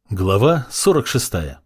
Глава 46.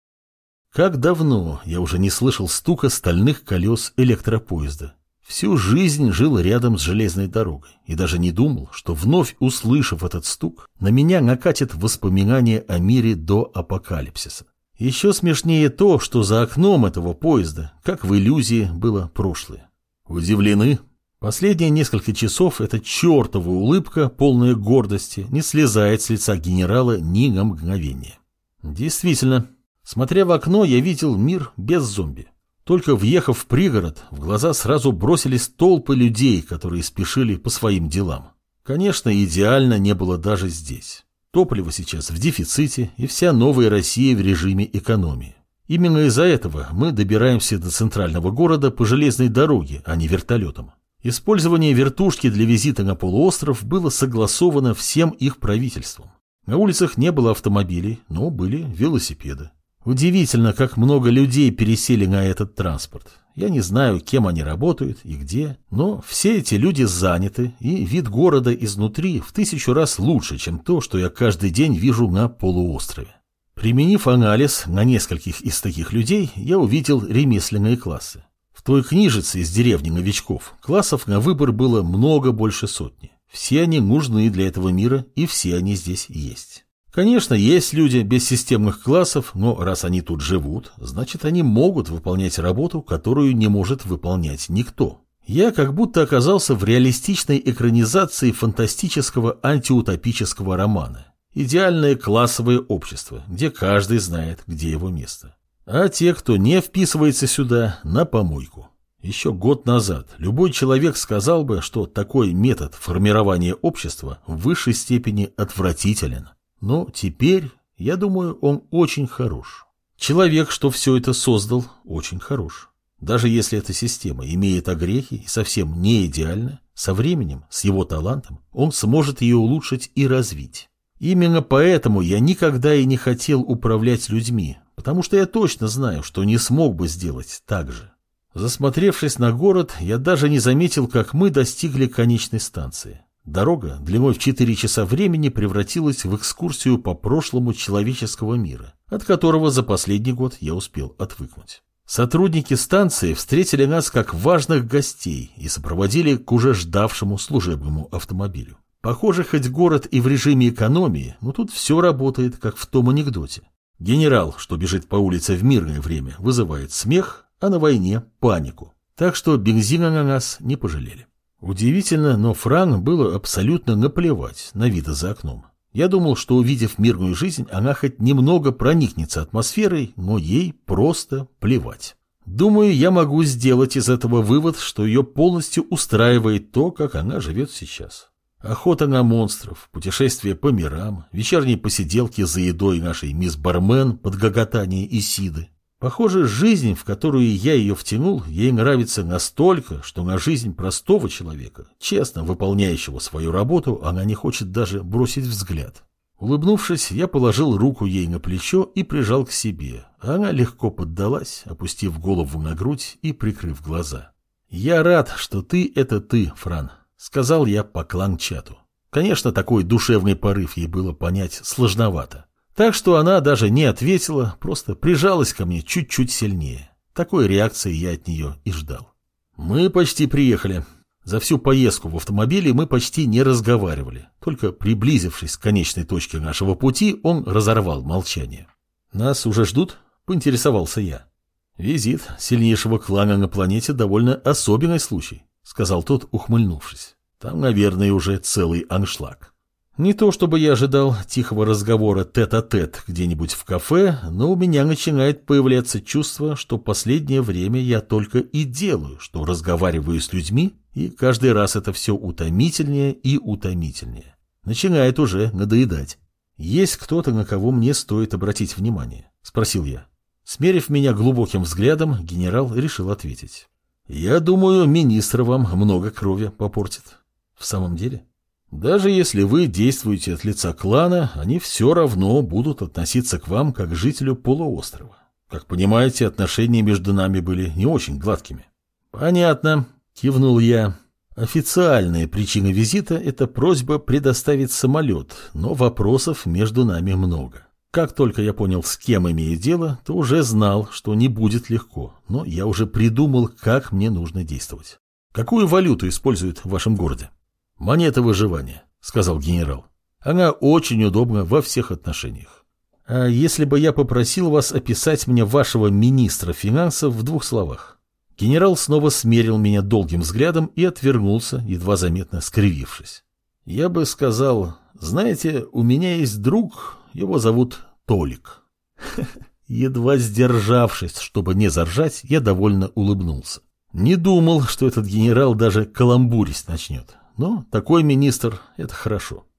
Как давно я уже не слышал стука стальных колес электропоезда. Всю жизнь жил рядом с железной дорогой и даже не думал, что вновь услышав этот стук, на меня накатит воспоминание о мире до апокалипсиса. Еще смешнее то, что за окном этого поезда, как в иллюзии, было прошлое. Удивлены? Последние несколько часов эта чертова улыбка, полная гордости, не слезает с лица генерала ни на мгновение. Действительно, смотря в окно, я видел мир без зомби. Только въехав в пригород, в глаза сразу бросились толпы людей, которые спешили по своим делам. Конечно, идеально не было даже здесь. Топливо сейчас в дефиците, и вся новая Россия в режиме экономии. Именно из-за этого мы добираемся до центрального города по железной дороге, а не вертолетом. Использование вертушки для визита на полуостров было согласовано всем их правительством. На улицах не было автомобилей, но были велосипеды. Удивительно, как много людей пересели на этот транспорт. Я не знаю, кем они работают и где, но все эти люди заняты, и вид города изнутри в 1000 раз лучше, чем то, что я каждый день вижу на полуострове. Применив анализ на нескольких из таких людей, я увидел ремесленные классы. В той книжице из деревни новичков классов на выбор было много больше сотни. Все они нужны для этого мира, и все они здесь есть. Конечно, есть люди без системных классов, но раз они тут живут, значит, они могут выполнять работу, которую не может выполнять никто. Я как будто оказался в реалистичной экранизации фантастического антиутопического романа. Идеальное классовое общество, где каждый знает, где его место. А те, кто не вписывается сюда, на помойку. Еще год назад любой человек сказал бы, что такой метод формирования общества в высшей степени отвратителен. Но теперь, я думаю, он очень хорош. Человек, что все это создал, очень хорош. Даже если эта система имеет огрехи и совсем не идеальна, со временем, с его талантом, он сможет ее улучшить и развить. Именно поэтому я никогда и не хотел управлять людьми, потому что я точно знаю, что не смог бы сделать так же. Засмотревшись на город, я даже не заметил, как мы достигли конечной станции. Дорога длиной в 4 часа времени превратилась в экскурсию по прошлому человеческого мира, от которого за последний год я успел отвыкнуть. Сотрудники станции встретили нас как важных гостей и сопроводили к уже ждавшему служебному автомобилю. Похоже, хоть город и в режиме экономии, но тут все работает, как в том анекдоте. Генерал, что бежит по улице в мирное время, вызывает смех, а на войне – панику. Так что бензина на нас не пожалели. Удивительно, но Фран было абсолютно наплевать на виды за окном. Я думал, что, увидев мирную жизнь, она хоть немного проникнется атмосферой, но ей просто плевать. Думаю, я могу сделать из этого вывод, что ее полностью устраивает то, как она живет сейчас. Охота на монстров, путешествия по мирам, вечерние посиделки за едой нашей мисс Бармен под гоготание Исиды. Похоже, жизнь, в которую я ее втянул, ей нравится настолько, что на жизнь простого человека, честно выполняющего свою работу, она не хочет даже бросить взгляд. Улыбнувшись, я положил руку ей на плечо и прижал к себе. Она легко поддалась, опустив голову на грудь и прикрыв глаза. «Я рад, что ты — это ты, Фран», — сказал я по клан-чату. Конечно, такой душевный порыв ей было понять сложновато. Так что она даже не ответила, просто прижалась ко мне чуть-чуть сильнее. Такой реакции я от нее и ждал. Мы почти приехали. За всю поездку в автомобиле мы почти не разговаривали. Только приблизившись к конечной точке нашего пути, он разорвал молчание. «Нас уже ждут?» – поинтересовался я. «Визит сильнейшего клана на планете довольно особенный случай», – сказал тот, ухмыльнувшись. «Там, наверное, уже целый аншлаг». Не то чтобы я ожидал тихого разговора тет-а-тет где-нибудь в кафе, но у меня начинает появляться чувство, что последнее время я только и делаю, что разговариваю с людьми, и каждый раз это все утомительнее и утомительнее. Начинает уже надоедать. «Есть кто-то, на кого мне стоит обратить внимание?» – спросил я. Смерив меня глубоким взглядом, генерал решил ответить. «Я думаю, министр вам много крови попортит». «В самом деле?» «Даже если вы действуете от лица клана, они все равно будут относиться к вам как к жителю полуострова. Как понимаете, отношения между нами были не очень гладкими». «Понятно», — кивнул я. «Официальная причина визита — это просьба предоставить самолет, но вопросов между нами много. Как только я понял, с кем имею дело, то уже знал, что не будет легко, но я уже придумал, как мне нужно действовать. Какую валюту используют в вашем городе? Монета выживания, сказал генерал. Она очень удобна во всех отношениях. А если бы я попросил вас описать мне вашего министра финансов в 2 словах? Генерал снова смерил меня долгим взглядом и отвернулся, едва заметно скривившись. Я бы сказал, знаете, у меня есть друг, его зовут Толик. Едва сдержавшись, чтобы не заржать, я довольно улыбнулся. Не думал, что этот генерал даже каламбурить начнет. Но такой министр — это хорошо.